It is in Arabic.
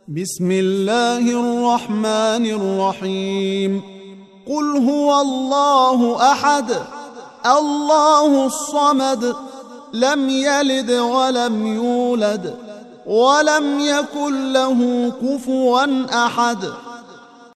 بسم الله الرحمن الرحيم. قل هو الله أحد الله الصمد لم يلد ولم يولد ولم يكن له كفوا أحد.